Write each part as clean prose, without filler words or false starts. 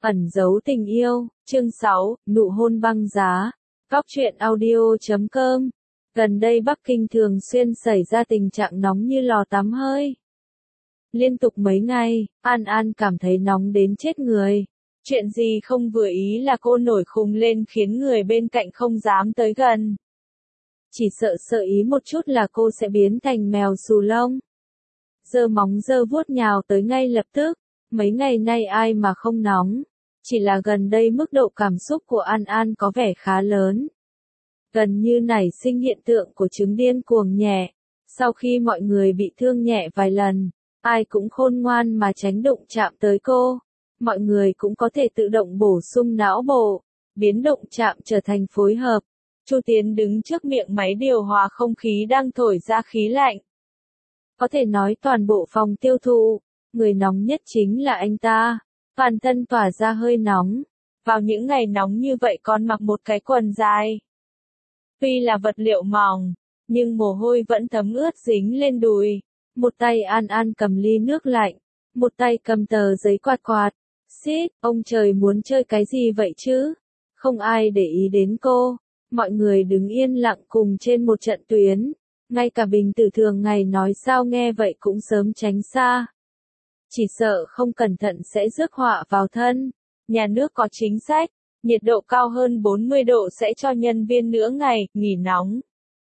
Ẩn giấu tình yêu, chương 6, nụ hôn băng giá. Góc truyện audio.com. Gần đây Bắc Kinh thường xuyên xảy ra tình trạng nóng như lò tắm hơi. Liên tục mấy ngày, An An cảm thấy nóng đến chết người. Chuyện gì không vừa ý là cô nổi khùng lên khiến người bên cạnh không dám tới gần. Chỉ sợ ý một chút là cô sẽ biến thành mèo xù lông. Giơ móng giơ vuốt nhào tới ngay lập tức. Mấy ngày nay ai mà không nóng. Chỉ là gần đây mức độ cảm xúc của An An có vẻ khá lớn. Gần như nảy sinh hiện tượng của chứng điên cuồng nhẹ. Sau khi mọi người bị thương nhẹ vài lần, ai cũng khôn ngoan mà tránh đụng chạm tới cô. Mọi người cũng có thể tự động bổ sung não bộ, biến đụng chạm trở thành phối hợp. Chu Tiến đứng trước miệng máy điều hòa không khí đang thổi ra khí lạnh. Có thể nói toàn bộ phòng tiêu thụ, người nóng nhất chính là anh ta. Toàn thân tỏa ra hơi nóng. Vào những ngày nóng như vậy còn mặc một cái quần dài. Tuy là vật liệu mỏng, nhưng mồ hôi vẫn thấm ướt dính lên đùi. Một tay An An cầm ly nước lạnh, một tay cầm tờ giấy quạt quạt. Xít, ông trời muốn chơi cái gì vậy chứ? Không ai để ý đến cô. Mọi người đứng yên lặng cùng trên một trận tuyến. Ngay cả Bình Tử thường ngày nói sao nghe vậy cũng sớm tránh xa. Chỉ sợ không cẩn thận sẽ rước họa vào thân. Nhà nước có chính sách, nhiệt độ cao hơn 40 độ sẽ cho nhân viên nửa ngày, nghỉ nóng.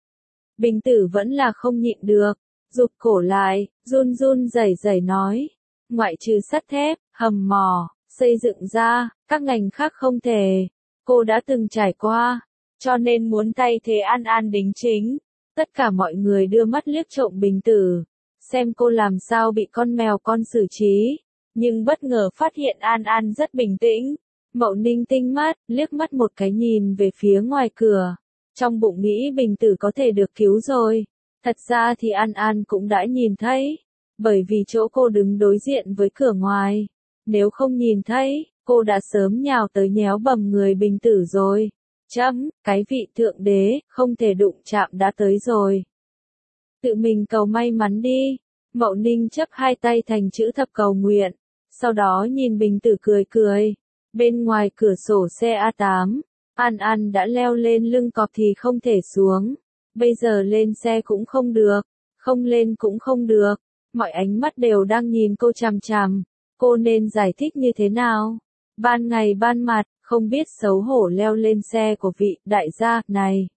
Bình Tử vẫn là không nhịn được, rụt cổ lại, run run rẩy nói. Ngoại trừ sắt thép, hầm mỏ, xây dựng ra, các ngành khác không thể. Cô đã từng trải qua, cho nên muốn thay thế An An đính chính. Tất cả mọi người đưa mắt liếc trộm Bình Tử. Xem cô làm sao bị con mèo con xử trí, nhưng bất ngờ phát hiện An An rất bình tĩnh. Mậu Ninh tinh mắt, liếc mắt một cái nhìn về phía ngoài cửa, trong bụng nghĩ Bình Tử có thể được cứu rồi. Thật ra thì An An cũng đã nhìn thấy, bởi vì chỗ cô đứng đối diện với cửa ngoài. Nếu không nhìn thấy, cô đã sớm nhào tới nhéo bầm người Bình Tử rồi. Cái vị thượng đế, không thể đụng chạm đã tới rồi. Tự mình cầu may mắn đi. Mậu Ninh chấp hai tay thành chữ thập cầu nguyện. Sau đó nhìn Bình Tử cười. Bên ngoài cửa sổ xe A8, An An đã leo lên lưng cọp thì không thể xuống. Bây giờ lên xe cũng không được, không lên cũng không được. Mọi ánh mắt đều đang nhìn cô chằm chằm. Cô nên giải thích như thế nào? Ban ngày ban mặt, không biết xấu hổ leo lên xe của vị đại gia này.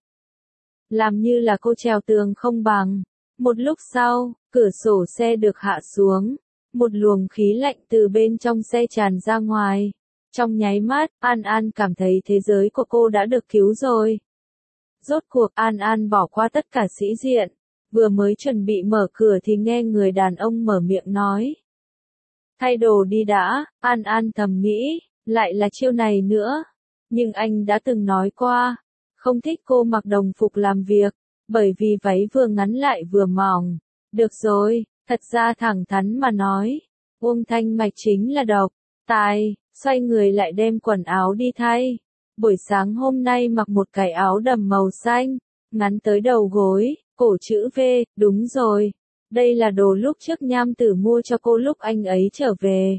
Làm như là cô trèo tường không bằng. Một lúc sau, cửa sổ xe được hạ xuống. Một luồng khí lạnh từ bên trong xe tràn ra ngoài. Trong nháy mắt, An An cảm thấy thế giới của cô đã được cứu rồi. Rốt cuộc An An bỏ qua tất cả sĩ diện. Vừa mới chuẩn bị mở cửa thì nghe người đàn ông mở miệng nói. Thay đồ đi đã, An An thầm nghĩ, lại là chiêu này nữa. Nhưng anh đã từng nói qua, không thích cô mặc đồng phục làm việc. Bởi vì váy vừa ngắn lại vừa mỏng. Được rồi, thật ra thẳng thắn mà nói. Uông Thanh Mạch chính là độc tài, xoay người lại đem quần áo đi thay. Buổi sáng hôm nay mặc một cái áo đầm màu xanh, ngắn tới đầu gối, cổ chữ V, đúng rồi. Đây là đồ lúc trước Nham Tử mua cho cô lúc anh ấy trở về.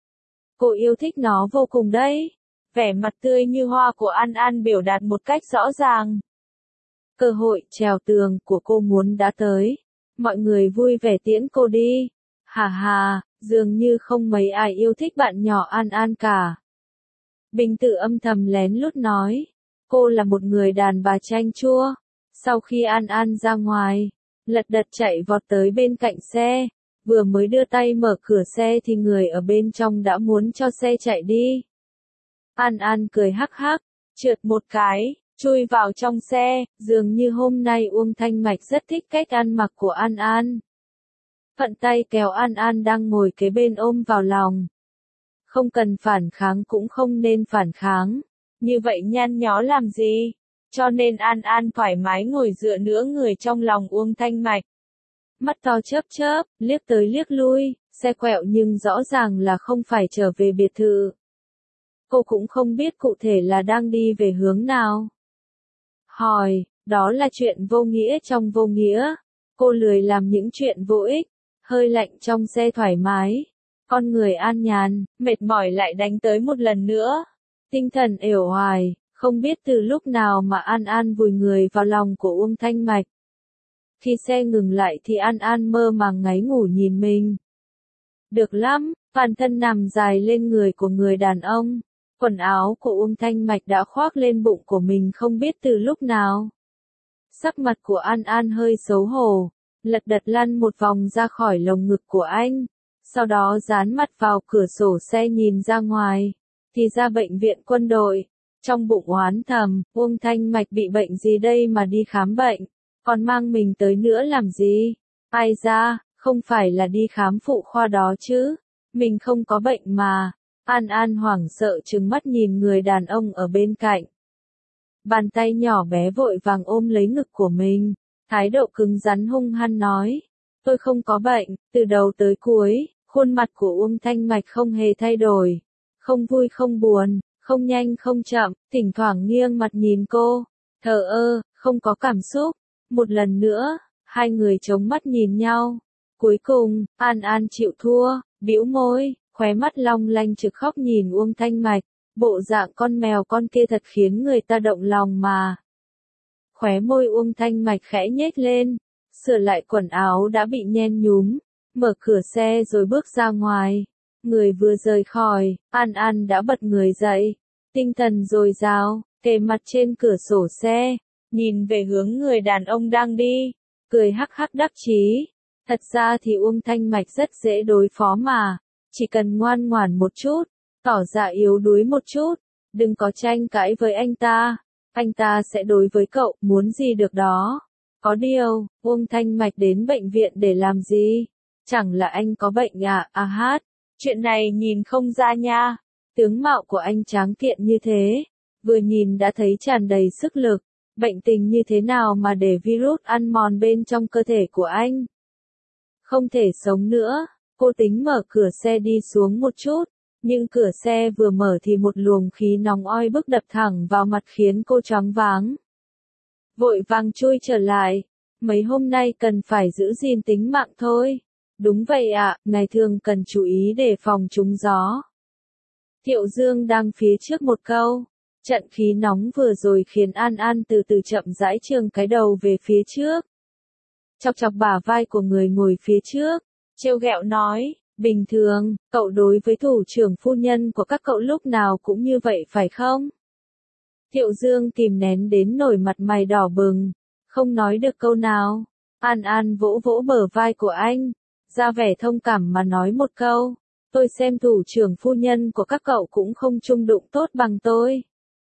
Cô yêu thích nó vô cùng đấy. Vẻ mặt tươi như hoa của An An biểu đạt một cách rõ ràng. Cơ hội trèo tường của cô muốn đã tới. Mọi người vui vẻ tiễn cô đi. Hà, dường như không mấy ai yêu thích bạn nhỏ An An cả. Bình Tử âm thầm lén lút nói. Cô là một người đàn bà chanh chua. Sau khi An An ra ngoài, lật đật chạy vọt tới bên cạnh xe. Vừa mới đưa tay mở cửa xe thì người ở bên trong đã muốn cho xe chạy đi. An An cười hắc hắc, trượt một cái. Chui vào trong xe, dường như hôm nay Uông Thanh Mạch rất thích cách ăn mặc của An An. Thuận tay kéo An An đang ngồi kế bên ôm vào lòng. Không cần phản kháng cũng không nên phản kháng. Như vậy nhăn nhó làm gì? Cho nên An An thoải mái ngồi dựa nửa người trong lòng Uông Thanh Mạch. Mắt to chớp, liếc tới liếc lui, xe quẹo nhưng rõ ràng là không phải trở về biệt thự. Cô cũng không biết cụ thể là đang đi về hướng nào. Hỏi, đó là chuyện vô nghĩa trong vô nghĩa. Cô lười làm những chuyện vô ích. Hơi lạnh trong xe thoải mái. Con người an nhàn, mệt mỏi lại đánh tới một lần nữa. Tinh thần uể oải, không biết từ lúc nào mà An An vùi người vào lòng của Uông Thanh Mạch. Khi xe ngừng lại thì An An mơ màng ngáy ngủ nhìn mình. Được lắm, toàn thân nằm dài lên người của người đàn ông. Quần áo của Uông Thanh Mạch đã khoác lên bụng của mình không biết từ lúc nào. Sắc mặt của An An hơi xấu hổ, lật đật lăn một vòng ra khỏi lồng ngực của anh. Sau đó dán mặt vào cửa sổ xe nhìn ra ngoài. Thì ra bệnh viện quân đội. Trong bụng oán thầm, Uông Thanh Mạch bị bệnh gì đây mà đi khám bệnh. Còn mang mình tới nữa làm gì? Ai ra, không phải là đi khám phụ khoa đó chứ. Mình không có bệnh mà. An An hoảng sợ trừng mắt nhìn người đàn ông ở bên cạnh. Bàn tay nhỏ bé vội vàng ôm lấy ngực của mình. Thái độ cứng rắn hung hăng nói. Tôi không có bệnh, từ đầu tới cuối, khuôn mặt của Uông Thanh Mạch không hề thay đổi. Không vui không buồn, không nhanh không chậm, thỉnh thoảng nghiêng mặt nhìn cô. Thờ ơ, không có cảm xúc. Một lần nữa, hai người chống mắt nhìn nhau. Cuối cùng, An An chịu thua, bĩu môi, khóe mắt long lanh trực khóc nhìn Uông Thanh Mạch. Bộ dạng con mèo con kia thật khiến người ta động lòng mà. Khóe môi Uông Thanh Mạch khẽ nhếch lên, sửa lại quần áo đã bị nhen nhúm, mở cửa xe rồi bước ra ngoài. Người vừa rời khỏi, An An đã bật người dậy, tinh thần dồi dào, kề mặt trên cửa sổ xe, nhìn về hướng người đàn ông đang đi, cười hắc hắc đắc chí. Thật ra thì Uông Thanh Mạch rất dễ đối phó mà, chỉ cần ngoan ngoãn một chút, tỏ ra yếu đuối một chút, đừng có tranh cãi với anh ta sẽ đối với cậu muốn gì được đó. Có điều, Uông Thanh Mạch đến bệnh viện để làm gì? Chẳng là anh có bệnh à? À hát, chuyện này nhìn không ra nha. Tướng mạo của anh tráng kiện như thế, vừa nhìn đã thấy tràn đầy sức lực. Bệnh tình như thế nào mà để virus ăn mòn bên trong cơ thể của anh? Không thể sống nữa, cô tính mở cửa xe đi xuống một chút. Nhưng cửa xe vừa mở thì một luồng khí nóng oi bức đập thẳng vào mặt khiến cô choáng váng. Vội vàng chui trở lại. Mấy hôm nay cần phải giữ gìn tính mạng thôi. Đúng vậy ạ, ngày thường cần chú ý đề phòng trúng gió. Thiệu Dương đang phía trước một câu. Trận khí nóng vừa rồi khiến An An từ từ chậm rãi trường cái đầu về phía trước. Chọc chọc bả vai của người ngồi phía trước, trêu ghẹo nói. Bình thường, cậu đối với thủ trưởng phu nhân của các cậu lúc nào cũng như vậy phải không? Thiệu Dương kìm nén đến nổi mặt mày đỏ bừng, không nói được câu nào. An An vỗ vỗ bờ vai của anh, ra vẻ thông cảm mà nói một câu. Tôi xem thủ trưởng phu nhân của các cậu cũng không chung đụng tốt bằng tôi.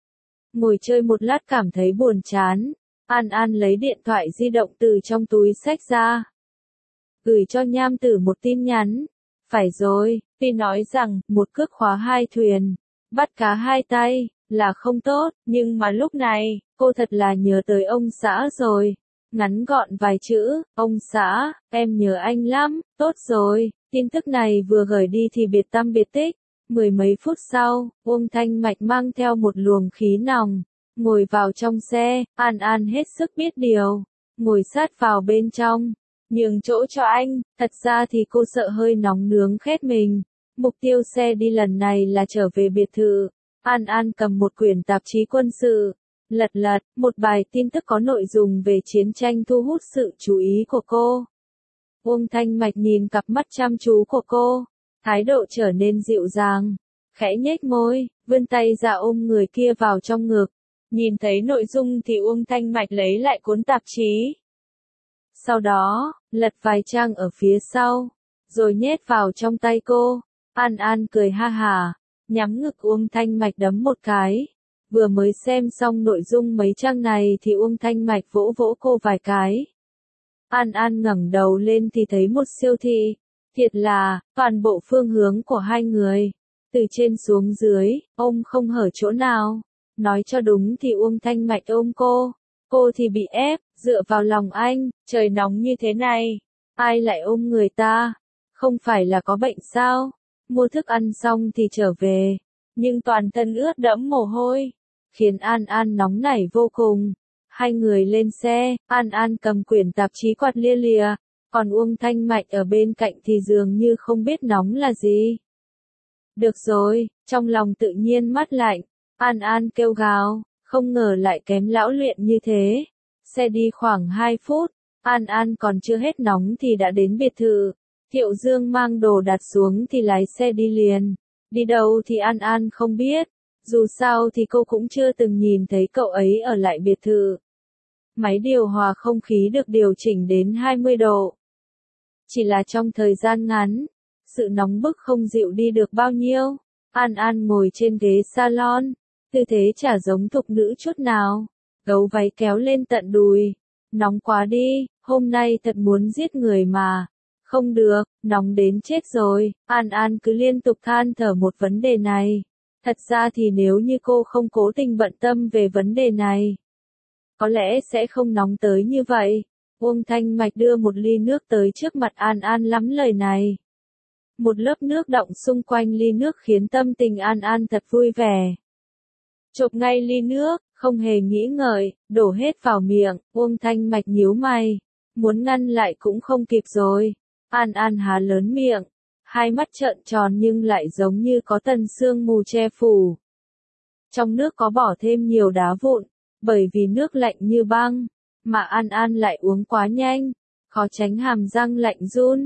Ngồi chơi một lát cảm thấy buồn chán, An An lấy điện thoại di động từ trong túi xách ra. Gửi cho Nham Tử một tin nhắn. Phải rồi, tuy nói rằng, một cước khóa hai thuyền, bắt cá hai tay, là không tốt, nhưng mà lúc này, cô thật là nhớ tới ông xã rồi. Ngắn gọn vài chữ, ông xã, em nhớ anh lắm, tốt rồi, tin tức này vừa gửi đi thì biệt tăm biệt tích. Mười mấy phút sau, Uông Thanh Mạch mang theo một luồng khí nòng, ngồi vào trong xe, An An hết sức biết điều, ngồi sát vào bên trong. Nhường chỗ cho anh, thật ra thì cô sợ hơi nóng nướng khét mình. Mục tiêu xe đi lần này là trở về biệt thự. An An cầm một quyển tạp chí quân sự, lật, một bài tin tức có nội dung về chiến tranh thu hút sự chú ý của cô. Uông Thanh Mạch nhìn cặp mắt chăm chú của cô, thái độ trở nên dịu dàng, khẽ nhếch môi, vươn tay ra ôm người kia vào trong ngực. Nhìn thấy nội dung thì Uông Thanh Mạch lấy lại cuốn tạp chí. Sau đó, lật vài trang ở phía sau, rồi nhét vào trong tay cô. An An cười ha hả, nhắm ngực Uông Thanh Mạch đấm một cái. Vừa mới xem xong nội dung mấy trang này thì Uông Thanh Mạch vỗ vỗ cô vài cái. An An ngẩng đầu lên thì thấy một siêu thị. Thiệt là, toàn bộ phương hướng của hai người, từ trên xuống dưới, ôm không hở chỗ nào. Nói cho đúng thì Uông Thanh Mạch ôm cô thì bị ép, dựa vào lòng anh, trời nóng như thế này, ai lại ôm người ta, không phải là có bệnh sao, mua thức ăn xong thì trở về, nhưng toàn thân ướt đẫm mồ hôi, khiến An An nóng nảy vô cùng. Hai người lên xe, An An cầm quyển tạp chí quạt lia lịa, Còn Uông Thanh Mạch ở bên cạnh thì dường như không biết nóng là gì. Được rồi, trong lòng tự nhiên mát lạnh, An An kêu gào, không ngờ lại kém lão luyện như thế. Xe đi khoảng 2 phút, An An còn chưa hết nóng thì đã đến biệt thự. Thiệu Dương mang đồ đặt xuống thì lái xe đi liền. Đi đâu thì An An không biết, dù sao thì cô cũng chưa từng nhìn thấy cậu ấy ở lại biệt thự. Máy điều hòa không khí được điều chỉnh đến 20 độ. Chỉ là trong thời gian ngắn, sự nóng bức không dịu đi được bao nhiêu. An An ngồi trên ghế salon, tư thế chả giống thục nữ chút nào. Gấu váy kéo lên tận đùi. Nóng quá đi, hôm nay thật muốn giết người mà. Không được, nóng đến chết rồi. An An cứ liên tục than thở một vấn đề này. Thật ra thì nếu như cô không cố tình bận tâm về vấn đề này, có lẽ sẽ không nóng tới như vậy. Uông Thanh Mạch đưa một ly nước tới trước mặt An An lắm lời này. Một lớp nước đọng xung quanh ly nước khiến tâm tình An An thật vui vẻ. Chộp ngay ly nước, không hề nghĩ ngợi, đổ hết vào miệng. Uông Thanh Mạch nhíu mày, muốn ngăn lại cũng không kịp rồi. An An há lớn miệng, hai mắt trợn tròn nhưng lại giống như có tầng sương mù che phủ. Trong nước có bỏ thêm nhiều đá vụn, bởi vì nước lạnh như băng, mà An An lại uống quá nhanh, khó tránh hàm răng lạnh run.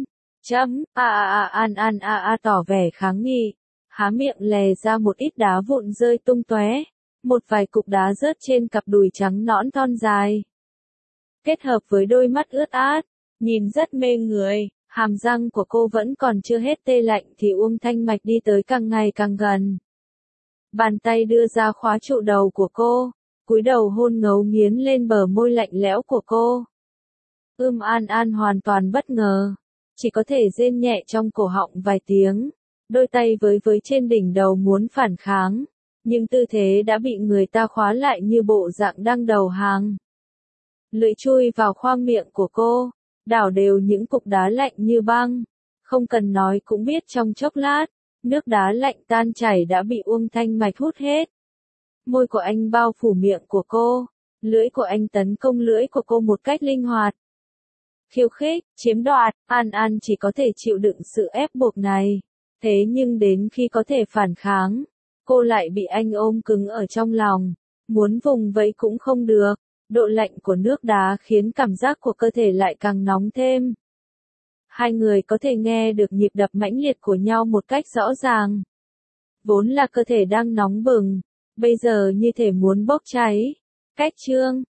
An An tỏ vẻ kháng nghị, há miệng lè ra một ít đá vụn rơi tung tóe, một vài cục đá rớt trên cặp đùi trắng nõn thon dài. Kết hợp với đôi mắt ướt át, nhìn rất mê người, hàm răng của cô vẫn còn chưa hết tê lạnh thì Uông Thanh Mạch đi tới càng ngày càng gần. Bàn tay đưa ra khóa trụ đầu của cô, cúi đầu hôn ngấu nghiến lên bờ môi lạnh lẽo của cô. An An hoàn toàn bất ngờ, chỉ có thể rên nhẹ trong cổ họng vài tiếng, đôi tay với trên đỉnh đầu muốn phản kháng, nhưng tư thế đã bị người ta khóa lại như bộ dạng đang đầu hàng. Lưỡi chui vào khoang miệng của cô, đảo đều những cục đá lạnh như băng, không cần nói cũng biết trong chốc lát, nước đá lạnh tan chảy đã bị Uông Thanh Mạch hút hết. Môi của anh bao phủ miệng của cô, lưỡi của anh tấn công lưỡi của cô một cách linh hoạt. Khiêu khích, chiếm đoạt, An An chỉ có thể chịu đựng sự ép buộc này. Thế nhưng đến khi có thể phản kháng, cô lại bị anh ôm cứng ở trong lòng, muốn vùng vẫy cũng không được. Độ lạnh của nước đá khiến cảm giác của cơ thể lại càng nóng thêm. Hai người có thể nghe được nhịp đập mãnh liệt của nhau một cách rõ ràng. Vốn là cơ thể đang nóng bừng, bây giờ như thể muốn bốc cháy. Cách chương